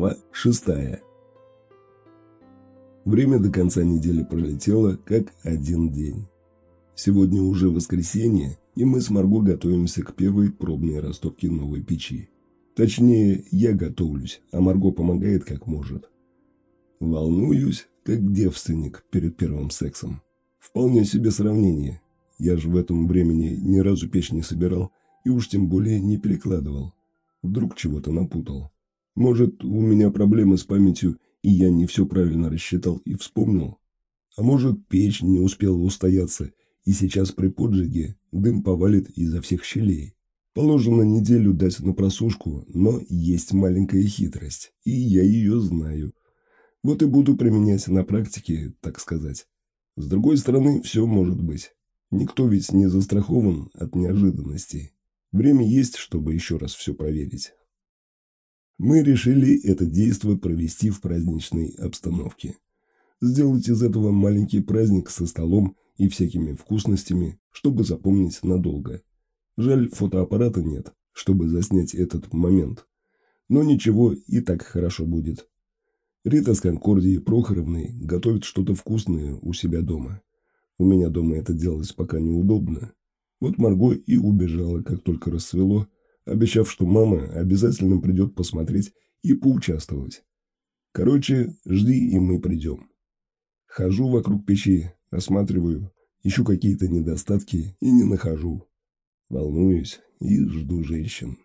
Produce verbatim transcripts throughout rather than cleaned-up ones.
Глава шестая. Время до конца недели пролетело, как один день. Сегодня уже воскресенье, и мы с Марго готовимся к первой пробной растопке новой печи. Точнее, я готовлюсь, а Марго помогает как может. Волнуюсь, как девственник перед первым сексом. Вполне себе сравнение. Я же в этом времени ни разу печь не собирал и уж тем более не перекладывал. Вдруг чего-то напутал. Может, у меня проблемы с памятью, и я не все правильно рассчитал и вспомнил. А может, печь не успела устояться, и сейчас при поджиге дым повалит изо всех щелей. Положено неделю дать на просушку, но есть маленькая хитрость, и я ее знаю. Вот и буду применять на практике, так сказать. С другой стороны, все может быть. Никто ведь не застрахован от неожиданностей. Время есть, чтобы еще раз все проверить. Мы решили это действо провести в праздничной обстановке. Сделать из этого маленький праздник со столом и всякими вкусностями, чтобы запомнить надолго. Жаль, фотоаппарата нет, чтобы заснять этот момент. Но ничего, и так хорошо будет. Рита с Конкордией Прохоровной готовит что-то вкусное у себя дома. У меня дома это делать пока неудобно. Вот Марго и убежала, как только рассвело, обещав, что мама обязательно придет посмотреть и поучаствовать. Короче, жди, и мы придем. Хожу вокруг печи, осматриваю, ищу какие-то недостатки и не нахожу. Волнуюсь и жду женщин.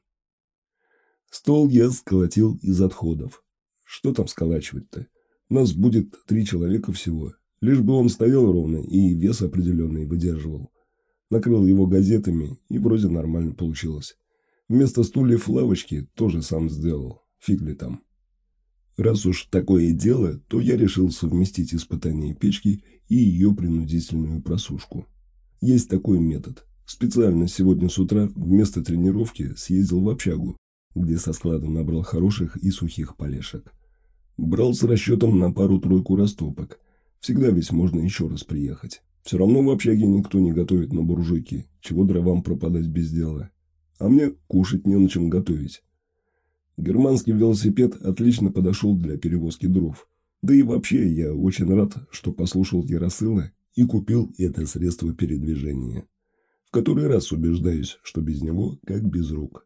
Стол я сколотил из отходов. Что там сколачивать-то? Нас будет три человека всего. Лишь бы он стоял ровно и вес определенный выдерживал. Накрыл его газетами, и вроде нормально получилось. Вместо стульев лавочки тоже сам сделал. Фиг ли там. Раз уж такое дело, то я решил совместить испытание печки и ее принудительную просушку. Есть такой метод. Специально сегодня с утра вместо тренировки съездил в общагу, где со склада набрал хороших и сухих полешек. Брал с расчетом на пару-тройку растопок. Всегда ведь можно еще раз приехать. Все равно в общаге никто не готовит на буржуйке, чего дровам пропадать без дела. А мне кушать не на чем готовить. Германский велосипед отлично подошел для перевозки дров. Да и вообще я очень рад, что послушал Яросыла и купил это средство передвижения. В который раз убеждаюсь, что без него как без рук.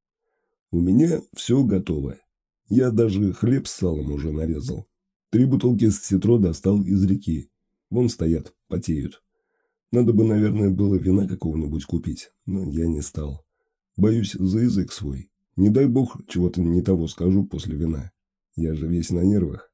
У меня все готово. Я даже хлеб с салом уже нарезал. Три бутылки с ситро достал из реки. Вон стоят, потеют. Надо бы, наверное, было вина какого-нибудь купить, но я не стал. Боюсь за язык свой. Не дай бог, чего-то не того скажу после вина. Я же весь на нервах.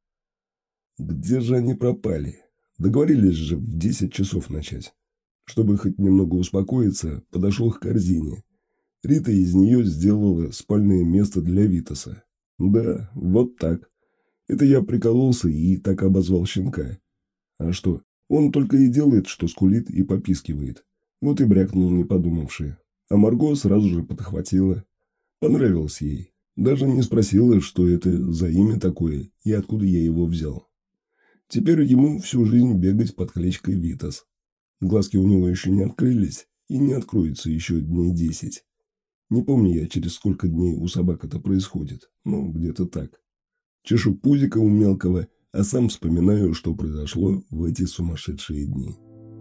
Где же они пропали? Договорились же в десять часов начать. Чтобы хоть немного успокоиться, подошел к корзине. Рита из нее сделала спальное место для Витаса. Да, вот так. Это я прикололся и так обозвал щенка. А что, он только и делает, что скулит и попискивает. Вот и брякнул, не подумавши. А Марго сразу же подхватила. Понравилось ей. Даже не спросила, что это за имя такое и откуда я его взял. Теперь ему всю жизнь бегать под кличкой Витас. Глазки у него еще не открылись и не откроются еще дней десять. Не помню я, через сколько дней у собак это происходит, но где-то так. Чешу пузика у мелкого, а сам вспоминаю, что произошло в эти сумасшедшие дни.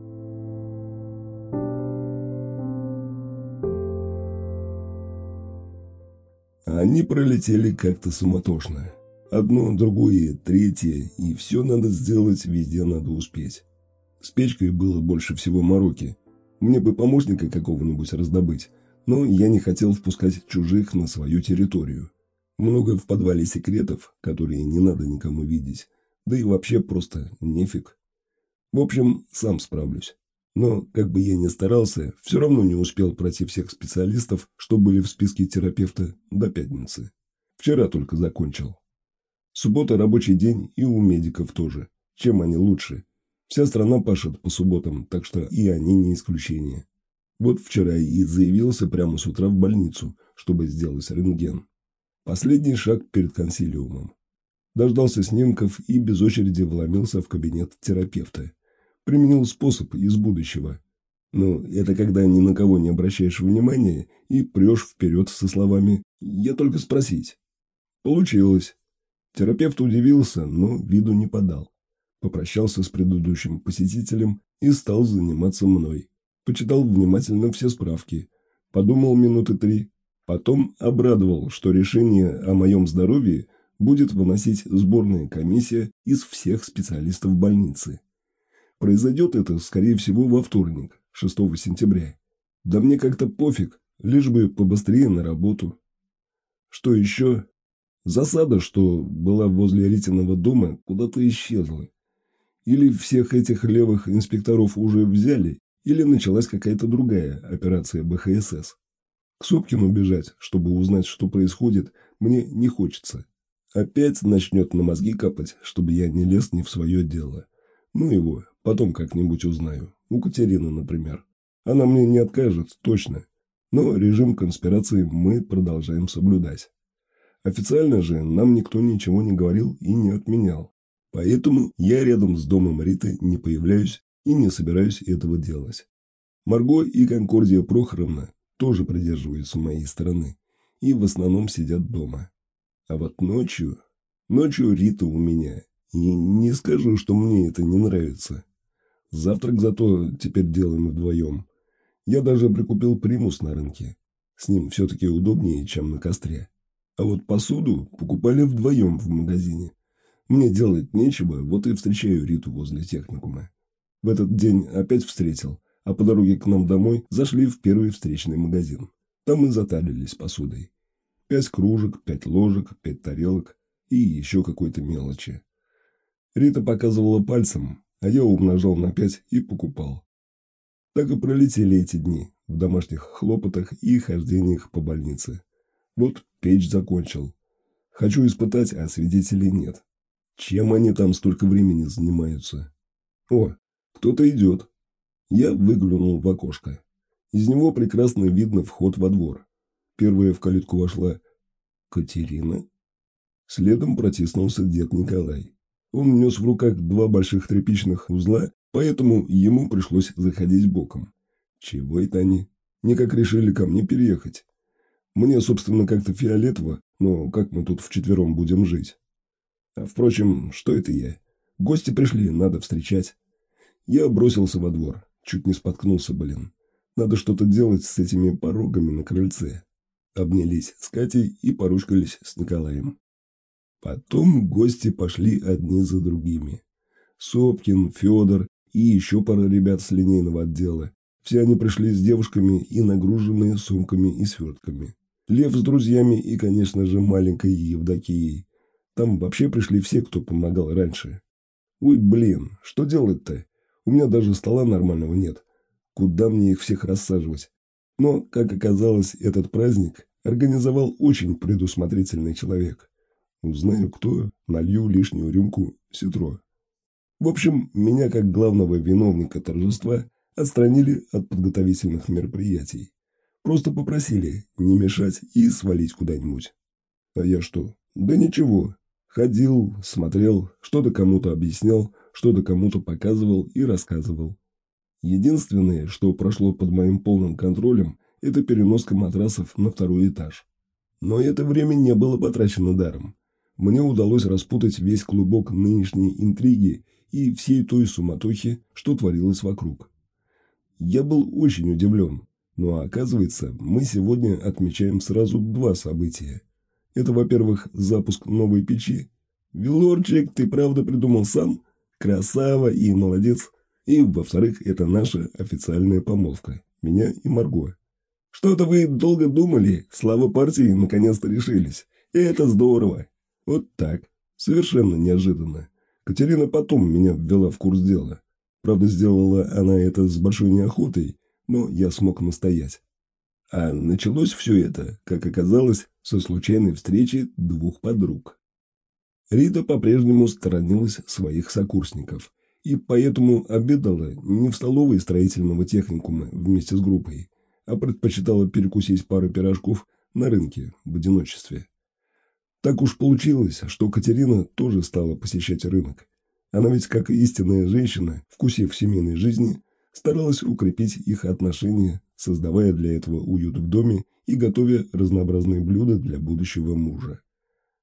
Они пролетели как-то суматошно. Одно, другое, третье, и все надо сделать, везде надо успеть. С печкой было больше всего мороки. Мне бы помощника какого-нибудь раздобыть, но я не хотел впускать чужих на свою территорию. Много в подвале секретов, которые не надо никому видеть, да и вообще просто нефиг. В общем, сам справлюсь. Но, как бы я ни старался, все равно не успел пройти всех специалистов, что были в списке терапевта, до пятницы. Вчера только закончил. Суббота рабочий день и у медиков тоже. Чем они лучше? Вся страна пашет по субботам, так что и они не исключение. Вот вчера и заявился прямо с утра в больницу, чтобы сделать рентген. Последний шаг перед консилиумом. Дождался снимков и без очереди вломился в кабинет терапевта. Применил способ из будущего. Но это когда ни на кого не обращаешь внимания и прешь вперед со словами «я только спросить». Получилось. Терапевт удивился, но виду не подал. Попрощался с предыдущим посетителем и стал заниматься мной. Почитал внимательно все справки. Подумал минуты три. Потом обрадовал, что решение о моем здоровье будет выносить сборная комиссия из всех специалистов больницы. Произойдет это, скорее всего, во вторник, шестого сентября. Да мне как-то пофиг, лишь бы побыстрее на работу. Что еще? Засада, что была возле Ритиного дома, куда-то исчезла. Или всех этих левых инспекторов уже взяли, или началась какая-то другая операция бэ ха эс эс. К Сопкину бежать, чтобы узнать, что происходит, мне не хочется. Опять начнет на мозги капать, чтобы я не лез не в свое дело. Ну его, потом как-нибудь узнаю. У Катерины, например. Она мне не откажет, точно. Но режим конспирации мы продолжаем соблюдать. Официально же нам никто ничего не говорил и не отменял. Поэтому я рядом с домом Риты не появляюсь и не собираюсь этого делать. Марго и Конкордия Прохоровна тоже придерживаются моей стороны и в основном сидят дома. А вот ночью... Ночью Рита у меня. И не скажу, что мне это не нравится. Завтрак зато теперь делаем вдвоем. Я даже прикупил примус на рынке. С ним все-таки удобнее, чем на костре. А вот посуду покупали вдвоем в магазине. Мне делать нечего, вот и встречаю Риту возле техникума. В этот день опять встретил, а по дороге к нам домой зашли в первый встречный магазин. Там и затарились посудой. Пять кружек, пять ложек, пять тарелок и еще какой-то мелочи. Рита показывала пальцем, а я умножал на пять и покупал. Так и пролетели эти дни в домашних хлопотах и хождениях по больнице. Вот печь закончил. Хочу испытать, а свидетелей нет. Чем они там столько времени занимаются? О, кто-то идет. Я выглянул в окошко. Из него прекрасно видно вход во двор. Первая в калитку вошла Катерина. Следом протиснулся дед Николай. Он нес в руках два больших тряпичных узла, поэтому ему пришлось заходить боком. Чего это они? Никак решили ко мне переехать. Мне, собственно, как-то фиолетово, но как мы тут вчетвером будем жить? А, впрочем, что это я? Гости пришли, надо встречать. Я бросился во двор. Чуть не споткнулся, блин. Надо что-то делать с этими порогами на крыльце. Обнялись с Катей и поручкались с Николаем. Потом гости пошли одни за другими. Сопкин, Федор и еще пара ребят с линейного отдела. Все они пришли с девушками и нагруженные сумками и свертками. Лев с друзьями и, конечно же, маленькой Евдокией. Там вообще пришли все, кто помогал раньше. Ой, блин, что делать-то? У меня даже стола нормального нет. Куда мне их всех рассаживать? Но, как оказалось, этот праздник организовал очень предусмотрительный человек. Узнаю, кто, налью лишнюю рюмку ситро. В общем, меня, как главного виновника торжества, отстранили от подготовительных мероприятий. Просто попросили не мешать и свалить куда-нибудь. А я что? Да ничего. Ходил, смотрел, что-то кому-то объяснял, что-то кому-то показывал и рассказывал. Единственное, что прошло под моим полным контролем, это переноска матрасов на второй этаж. Но это время не было потрачено даром. Мне удалось распутать весь клубок нынешней интриги и всей той суматохи, что творилось вокруг. Я был очень удивлен, но оказывается, мы сегодня отмечаем сразу два события. Это, во-первых, запуск новой печи. Вилорчик, ты правда придумал сам? Красава и молодец. И, во-вторых, это наша официальная помолвка. Меня и Марго. Что-то вы долго думали, слава партии наконец-то решились. И это здорово. Вот так. Совершенно неожиданно. Катерина потом меня ввела в курс дела. Правда, сделала она это с большой неохотой, но я смог настоять. А началось все это, как оказалось, со случайной встречи двух подруг. Рита по-прежнему сторонилась своих сокурсников и поэтому обедала не в столовой строительного техникума вместе с группой, а предпочитала перекусить пару пирожков на рынке в одиночестве. Так уж получилось, что Катерина тоже стала посещать рынок. Она ведь, как истинная женщина, вкусив семейной жизни, старалась укрепить их отношения, создавая для этого уют в доме и готовя разнообразные блюда для будущего мужа.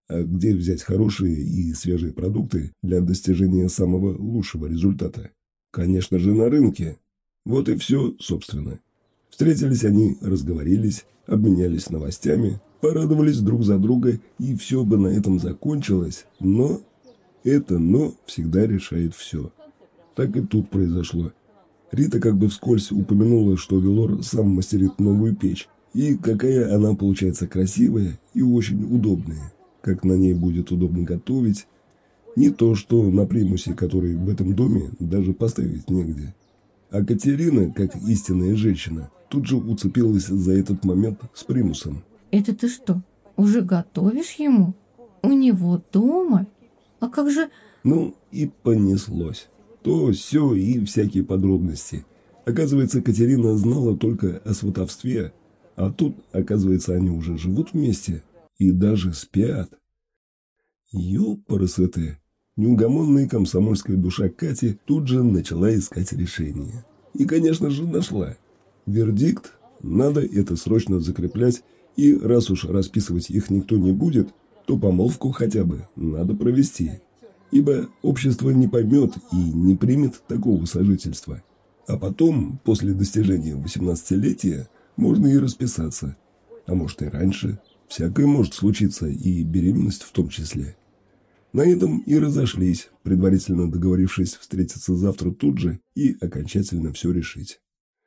А где взять хорошие и свежие продукты для достижения самого лучшего результата? Конечно же, на рынке. Вот и все, собственно. Встретились они, разговорились, обменялись новостями, порадовались друг за друга, и все бы на этом закончилось, но это «но» всегда решает все. Так и тут произошло. Рита как бы вскользь упомянула, что Велор сам мастерит новую печь, и какая она получается красивая и очень удобная, как на ней будет удобно готовить. Не то, что на примусе, который в этом доме даже поставить негде. А Катерина, как истинная женщина, тут же уцепилась за этот момент с примусом. Это ты что, уже готовишь ему? У него дома? А как же... Ну и понеслось. То, сё и всякие подробности. Оказывается, Катерина знала только о сватовстве, а тут, оказывается, они уже живут вместе и даже спят. Ёпарасоте. Неугомонная комсомольская душа Кати тут же начала искать решение. И, конечно же, нашла. Вердикт – надо это срочно закреплять, и раз уж расписывать их никто не будет, то помолвку хотя бы надо провести. Ибо общество не поймет и не примет такого сожительства. А потом, после достижения восемнадцатилетия, можно и расписаться. А может и раньше. Всякое может случиться, и беременность в том числе. На этом и разошлись, предварительно договорившись встретиться завтра тут же и окончательно все решить.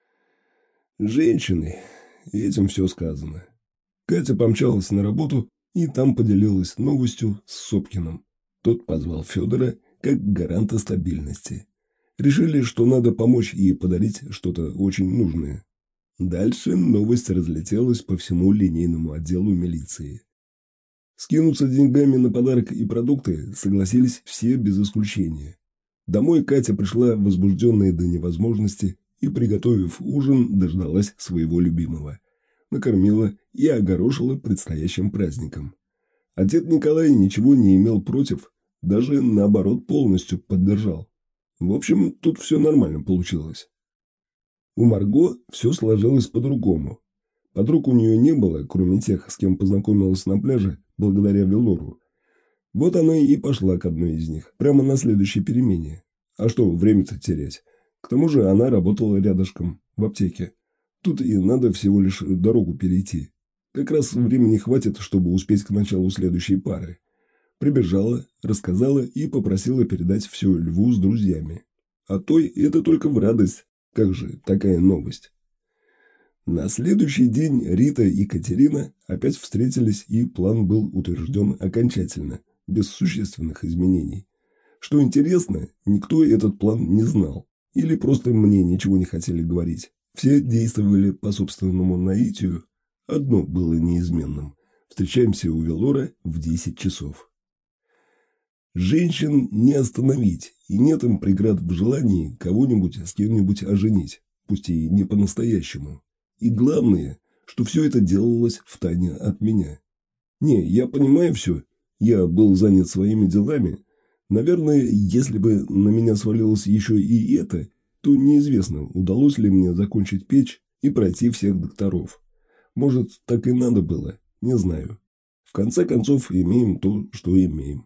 Женщины, этим все сказано. Катя помчалась на работу и там поделилась новостью с Сопкиным. Тот позвал Федора как гаранта стабильности. Решили, что надо помочь и подарить что-то очень нужное. Дальше новость разлетелась по всему линейному отделу милиции. Скинуться деньгами на подарок и продукты согласились все без исключения. Домой Катя пришла возбужденная до невозможности и, приготовив ужин, дождалась своего любимого. Накормила и огорошила предстоящим праздником. А дед Николай ничего не имел против, даже наоборот полностью поддержал. В общем, тут все нормально получилось. У Марго все сложилось по-другому. Подруг у нее не было, кроме тех, с кем познакомилась на пляже, благодаря Велору. Вот она и пошла к одной из них, прямо на следующей перемене. А что время-то терять? К тому же она работала рядышком, в аптеке. Тут и надо всего лишь дорогу перейти. Как раз времени хватит, чтобы успеть к началу следующей пары. Прибежала, рассказала и попросила передать все Льву с друзьями. А той это только в радость. Как же такая новость? На следующий день Рита и Катерина опять встретились, и план был утвержден окончательно, без существенных изменений. Что интересно, никто этот план не знал. Или просто мне ничего не хотели говорить. Все действовали по собственному наитию. Одно было неизменным. Встречаемся у Велора в десять часов. Женщин не остановить, и нет им преград в желании кого-нибудь с кем-нибудь оженить, пусть и не по-настоящему. И главное, что все это делалось втайне от меня. Не, я понимаю все, я был занят своими делами. Наверное, если бы на меня свалилось еще и это, то неизвестно, удалось ли мне закончить печь и пройти всех докторов. Может, так и надо было, не знаю. В конце концов, имеем то, что имеем.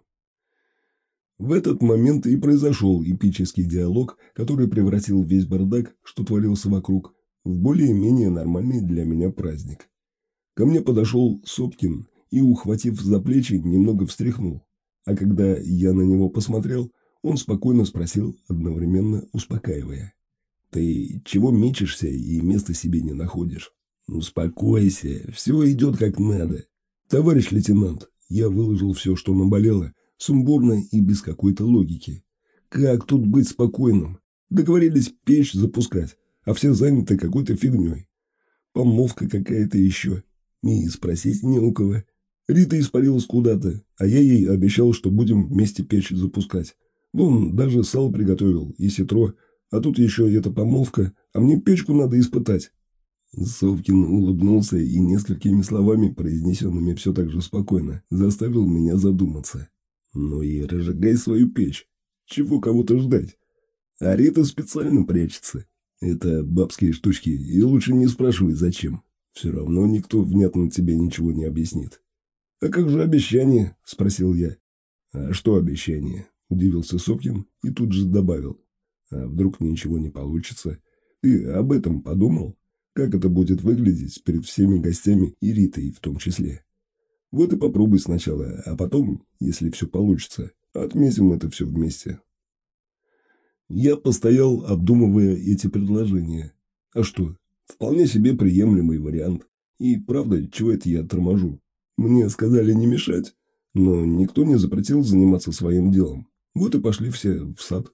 В этот момент и произошел эпический диалог, который превратил весь бардак, что творился вокруг, в более-менее нормальный для меня праздник. Ко мне подошел Сопкин и, ухватив за плечи, немного встряхнул. А когда я на него посмотрел, он спокойно спросил, одновременно успокаивая. «Ты чего мечешься и места себе не находишь? Успокойся, все идет как надо. Товарищ лейтенант, я выложил все, что наболело, сумбурно и без какой-то логики. Как тут быть спокойным? Договорились печь запускать, а все заняты какой-то фигней. Помолвка какая-то еще. И спросить не у кого. Рита испарилась куда-то, а я ей обещал, что будем вместе печь запускать. Вон, даже сало приготовил и ситро, а тут еще эта помолвка, а мне печку надо испытать». Совкин улыбнулся и несколькими словами, произнесенными все так же спокойно, заставил меня задуматься. «Ну и разжигай свою печь. Чего кого-то ждать? А Рита специально прячется. Это бабские штучки, и лучше не спрашивай, зачем. Все равно никто внятно тебе ничего не объяснит. «А как же обещание?» – спросил я. «А что обещание?» – удивился Сопкин и тут же добавил. «А вдруг ничего не получится? Ты об этом подумал? Как это будет выглядеть перед всеми гостями и Ритой в том числе? Вот и попробуй сначала, а потом, если все получится, отметим это все вместе». Я постоял, обдумывая эти предложения. А что, вполне себе приемлемый вариант. И правда, чего это я торможу? Мне сказали не мешать, но никто не запретил заниматься своим делом. Вот и пошли все в сад.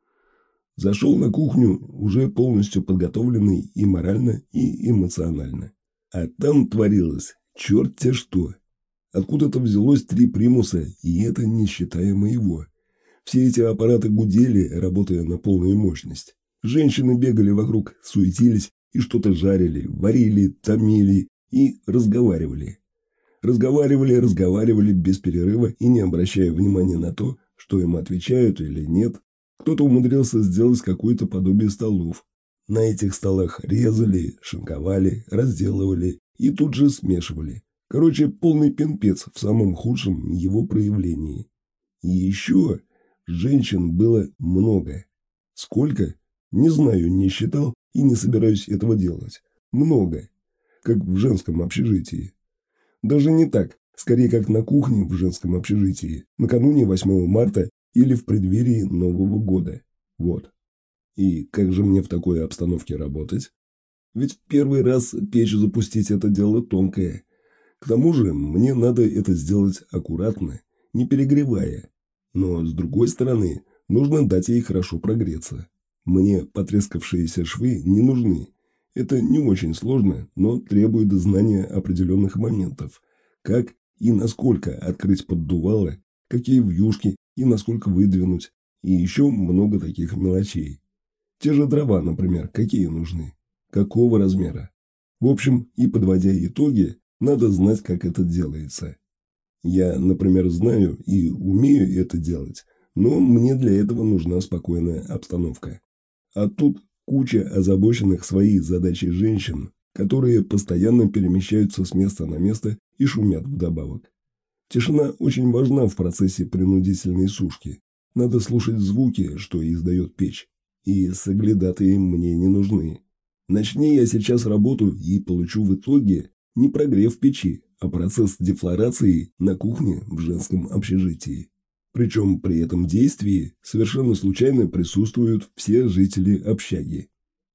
Зашел на кухню, уже полностью подготовленный и морально, и эмоционально. А там творилось черт-те что. Откуда-то взялось три примуса, и это не считая моего. Все эти аппараты гудели, работая на полную мощность. Женщины бегали вокруг, суетились и что-то жарили, варили, томили и разговаривали. Разговаривали, разговаривали без перерыва и не обращая внимания на то, что им отвечают или нет. Кто-то умудрился сделать какое-то подобие столов. На этих столах резали, шинковали, разделывали и тут же смешивали. Короче, полный пинпец в самом худшем его проявлении. И еще женщин было много. Сколько? Не знаю, не считал и не собираюсь этого делать. Много. Как в женском общежитии. Даже не так. Скорее, как на кухне в женском общежитии. Накануне восьмого марта или в преддверии Нового года. Вот. И как же мне в такой обстановке работать? Ведь первый раз печь запустить – это дело тонкое. К тому же мне надо это сделать аккуратно, не перегревая. Но, с другой стороны, нужно дать ей хорошо прогреться. Мне потрескавшиеся швы не нужны. Это не очень сложно, но требует знания определенных моментов. Как и насколько открыть поддувало, какие вьюшки и насколько выдвинуть. И еще много таких мелочей. Те же дрова, например, какие нужны? Какого размера? В общем, и подводя итоги, надо знать, как это делается. Я, например, знаю и умею это делать, но мне для этого нужна спокойная обстановка. А тут куча озабоченных своей задачей женщин, которые постоянно перемещаются с места на место и шумят вдобавок. Тишина очень важна в процессе принудительной сушки. Надо слушать звуки, что издает печь. И соглядатые мне не нужны. Начни я сейчас работу и получу в итоге не прогрев печи, а процесс дефлорации на кухне в женском общежитии. Причем при этом действии совершенно случайно присутствуют все жители общаги.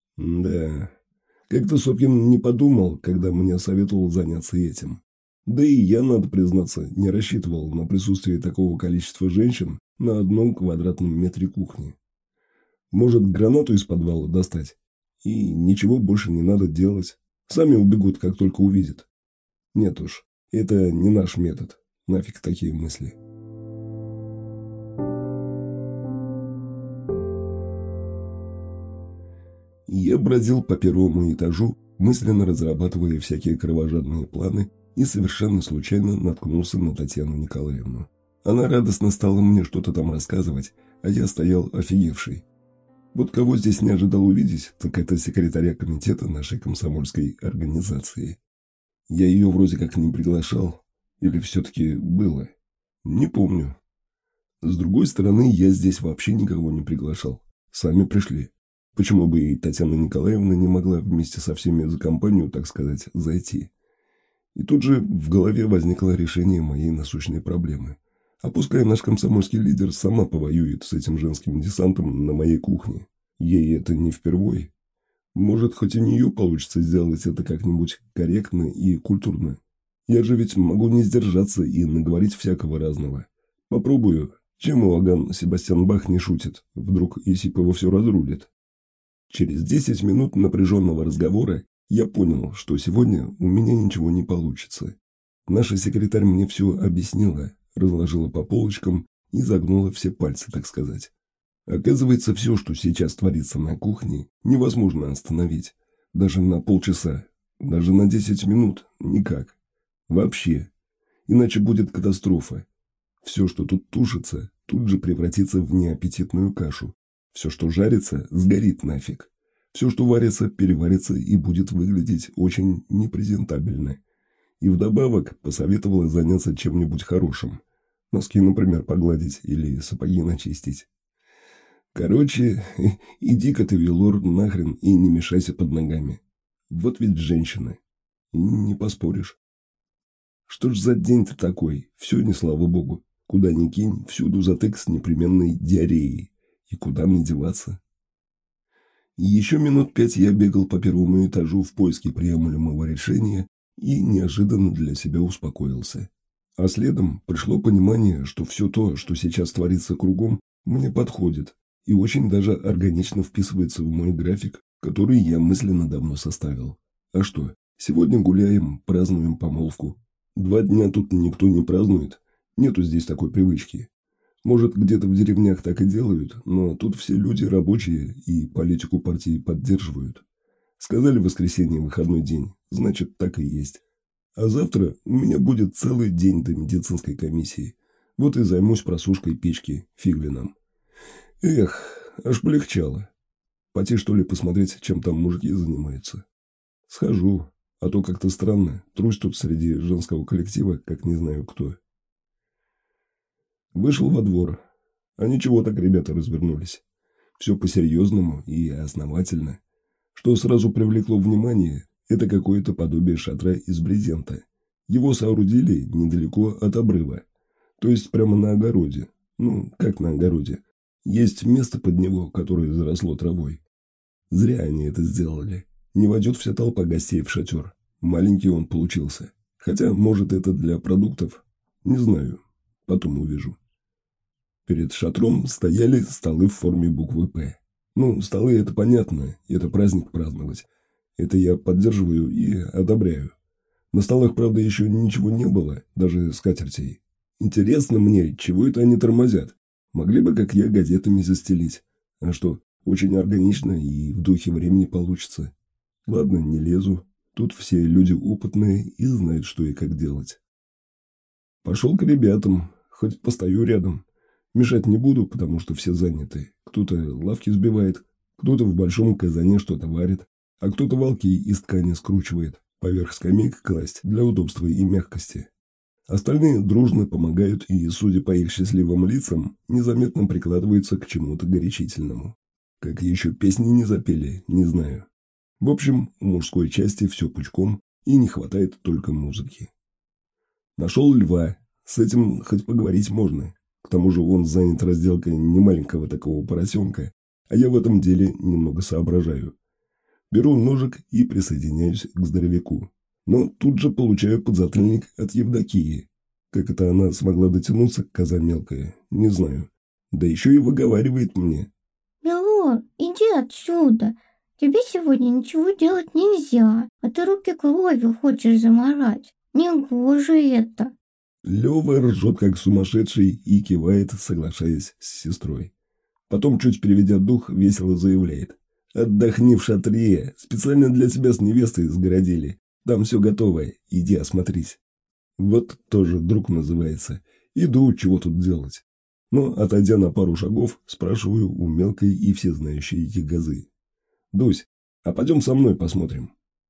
Да, как-то Сопкин не подумал, когда мне советовал заняться этим. Да и я, надо признаться, не рассчитывал на присутствие такого количества женщин на одном квадратном метре кухни. Может, гранату из подвала достать? И ничего больше не надо делать. Сами убегут, как только увидят. Нет уж, это не наш метод. Нафиг такие мысли. Я бродил по первому этажу, мысленно разрабатывая всякие кровожадные планы, и совершенно случайно наткнулся на Татьяну Николаевну. Она радостно стала мне что-то там рассказывать, а я стоял офигевший. Вот кого здесь не ожидал увидеть, так это секретаря комитета нашей комсомольской организации. Я ее вроде как не приглашал, или все-таки было, не помню. С другой стороны, я здесь вообще никого не приглашал, сами пришли. Почему бы и Татьяна Николаевна не могла вместе со всеми за компанию, так сказать, зайти? И тут же в голове возникло решение моей насущной проблемы. А пускай наш комсомольский лидер сама повоюет с этим женским десантом на моей кухне. Ей это не впервой. Может, хоть у нее получится сделать это как-нибудь корректно и культурно. Я же ведь могу не сдержаться и наговорить всякого разного. Попробую. Чем Иоганн Себастьян Бах не шутит? Вдруг Исипова все разрулит. Через десять минут напряженного разговора я понял, что сегодня у меня ничего не получится. Наша секретарь мне все объяснила, разложила по полочкам и загнула все пальцы, так сказать. Оказывается, все, что сейчас творится на кухне, невозможно остановить. Даже на полчаса, даже на десять минут никак. Вообще. Иначе будет катастрофа. Все, что тут тушится, тут же превратится в неаппетитную кашу. Все, что жарится, сгорит нафиг. Все, что варится, переварится и будет выглядеть очень непрезентабельно. И вдобавок посоветовала заняться чем-нибудь хорошим. Носки, например, погладить или сапоги начистить. Короче, иди-ка ты, Велор, нахрен и не мешайся под ногами. Вот ведь женщина. И не поспоришь. Что ж за день-то такой? Все не слава богу. Куда ни кинь, всюду затык с непременной диареей. И куда мне деваться? И еще минут пять я бегал по первому этажу в поиске приемлемого решения и неожиданно для себя успокоился. А следом пришло понимание, что все то, что сейчас творится кругом, мне подходит и очень даже органично вписывается в мой график, который я мысленно давно составил. А что, сегодня гуляем, празднуем помолвку. Два дня тут никто не празднует, нету здесь такой привычки. Может, где-то в деревнях так и делают, но тут все люди рабочие и политику партии поддерживают. Сказали в воскресенье выходной день, значит, так и есть. А завтра у меня будет целый день до медицинской комиссии. Вот и займусь просушкой печки фиглином. Эх, аж полегчало. Пойти, что ли, посмотреть, чем там мужики занимаются. Схожу, а то как-то странно. Трусь тут среди женского коллектива, как не знаю кто. Вышел во двор. А ничего так ребята развернулись. Все по-серьезному и основательно. Что сразу привлекло внимание, это какое-то подобие шатра из брезента. Его соорудили недалеко от обрыва. То есть прямо на огороде. Ну, как на огороде. Есть место под него, которое заросло травой. Зря они это сделали. Не войдет вся толпа гостей в шатер. Маленький он получился. Хотя, может, это для продуктов. Не знаю. Потом увижу. Перед шатром стояли столы в форме буквы «П». Ну, столы — это понятно. Это праздник праздновать. Это я поддерживаю и одобряю. На столах, правда, еще ничего не было, даже скатертей. Интересно мне, чего это они тормозят? Могли бы, как я, газетами застелить. А что, очень органично и в духе времени получится. Ладно, не лезу. Тут все люди опытные и знают, что и как делать. Пошел к ребятам, хоть постою рядом. Мешать не буду, потому что все заняты. Кто-то лавки сбивает, кто-то в большом казане что-то варит, а кто-то волки из ткани скручивает, поверх скамейк класть для удобства и мягкости. Остальные дружно помогают и, судя по их счастливым лицам, незаметно прикладываются к чему-то горячительному. Как еще песни не запели, не знаю. В общем, у мужской части все пучком, и не хватает только музыки. Нашел льва, с этим хоть поговорить можно. К тому же он занят разделкой немаленького такого поросенка, а я в этом деле немного соображаю. Беру ножик и присоединяюсь к здоровяку. Но тут же получаю подзатыльник от Евдокии. Как это она смогла дотянуться, коза мелкая, не знаю. Да еще и выговаривает мне. Белор, иди отсюда. Тебе сегодня ничего делать нельзя, а ты руки кровью хочешь заморать. Негоже это. Лева ржет как сумасшедший и кивает, соглашаясь с сестрой. Потом, чуть переведя дух, весело заявляет. «Отдохни в шатре. Специально для тебя с невестой сгородили. Там все готово. Иди осмотрись». Вот тоже друг называется. Иду, чего тут делать. Но, отойдя на пару шагов, спрашиваю у мелкой и всезнающей ягозы. «Дусь, а пойдем со мной посмотрим».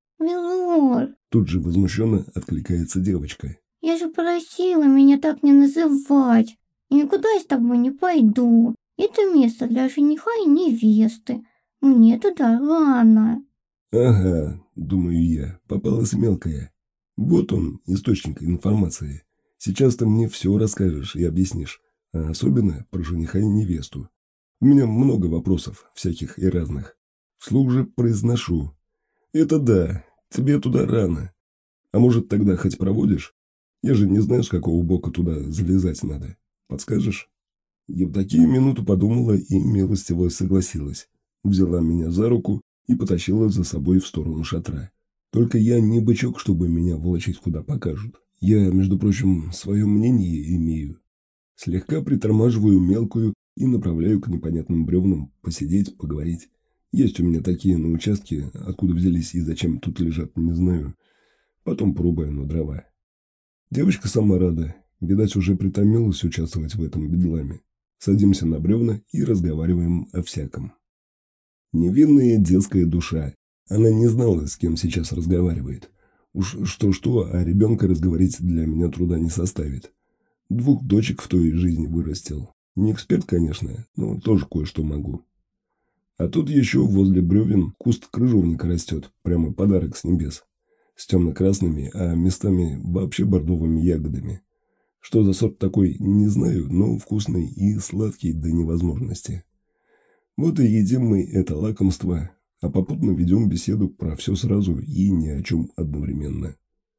Белор, тут же возмущенно откликается девочка. Я же просила меня так не называть. И никуда я с тобой не пойду. Это место для жениха и невесты. Мне туда рано. Ага, думаю я, попалась мелкая. Вот он, источник информации. Сейчас ты мне все расскажешь и объяснишь. А особенно про жениха и невесту. У меня много вопросов, всяких и разных. Вслух же произношу. Это да, тебе туда рано. А может, тогда хоть проводишь? Я же не знаю, с какого бока туда залезать надо. Подскажешь? Евдокия минуту подумала и милостиво согласилась. Взяла меня за руку и потащила за собой в сторону шатра. Только я не бычок, чтобы меня волочить куда покажут. Я, между прочим, свое мнение имею. Слегка притормаживаю мелкую и направляю к непонятным бревнам посидеть, поговорить. Есть у меня такие на участке, откуда взялись и зачем тут лежат, не знаю. Потом пробую на дрова. Девочка сама рада. Видать, уже притомилась участвовать в этом бедламе. Садимся на бревна и разговариваем о всяком. Невинная детская душа. Она не знала, с кем сейчас разговаривает. Уж что-что, а ребенка разговорить для меня труда не составит. Двух дочек в той жизни вырастил. Не эксперт, конечно, но тоже кое-что могу. А тут еще возле бревен куст крыжовника растет, прямо подарок с небес. С темно-красными, а местами вообще бордовыми ягодами. Что за сорт такой, не знаю, но вкусный и сладкий до невозможности. Вот и едим мы это лакомство, а попутно ведем беседу про все сразу и ни о чем одновременно.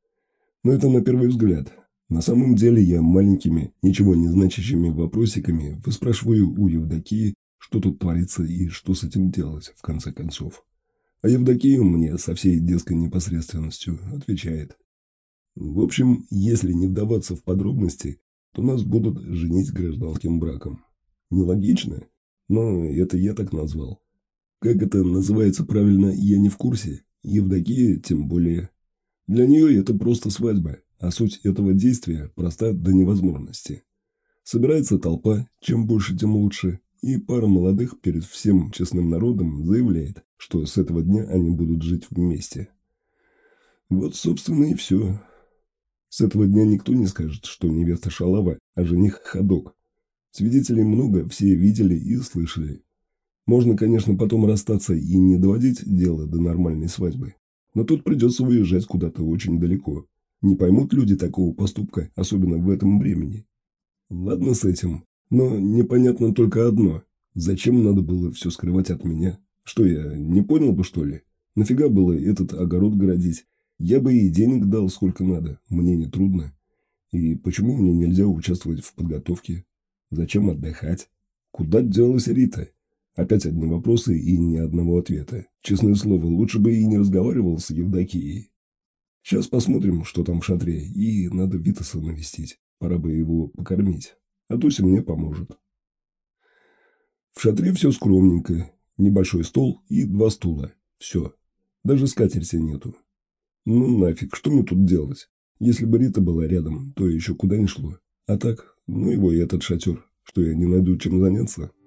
Но это на первый взгляд. На самом деле я маленькими, ничего не значащими вопросиками выспрашиваю у Евдокии, что тут творится и что с этим делать, в конце концов. А Евдокия мне со всей детской непосредственностью отвечает. В общем, если не вдаваться в подробности, то нас будут женить гражданским браком. Нелогично, но это я так назвал. Как это называется правильно, я не в курсе. Евдокия тем более. Для нее это просто свадьба, а суть этого действия проста до невозможности. Собирается толпа, чем больше, тем лучше, и пара молодых перед всем честным народом заявляет, что с этого дня они будут жить вместе. Вот, собственно, и все. С этого дня никто не скажет, что невеста шалава, а жених ходок. Свидетелей много, все видели и слышали. Можно, конечно, потом расстаться и не доводить дело до нормальной свадьбы. Но тут придется уезжать куда-то очень далеко. Не поймут люди такого поступка, особенно в этом времени. Ладно с этим, но непонятно только одно. Зачем надо было все скрывать от меня? Что, я не понял бы, что ли? Нафига было этот огород городить? Я бы и денег дал сколько надо, мне не трудно. И почему мне нельзя участвовать в подготовке? Зачем отдыхать? Куда делась Рита? Опять одни вопросы и ни одного ответа. Честное слово, лучше бы и не разговаривал с Евдокией. Сейчас посмотрим, что там в шатре, и надо Витаса навестить. Пора бы его покормить. А Туся мне поможет. В шатре все скромненько. Небольшой стол и два стула. Все. Даже скатерти нету. Ну нафиг, что мне тут делать? Если бы Рита была рядом, то еще куда ни шло. А так, ну его и этот шатер, что я не найду чем заняться.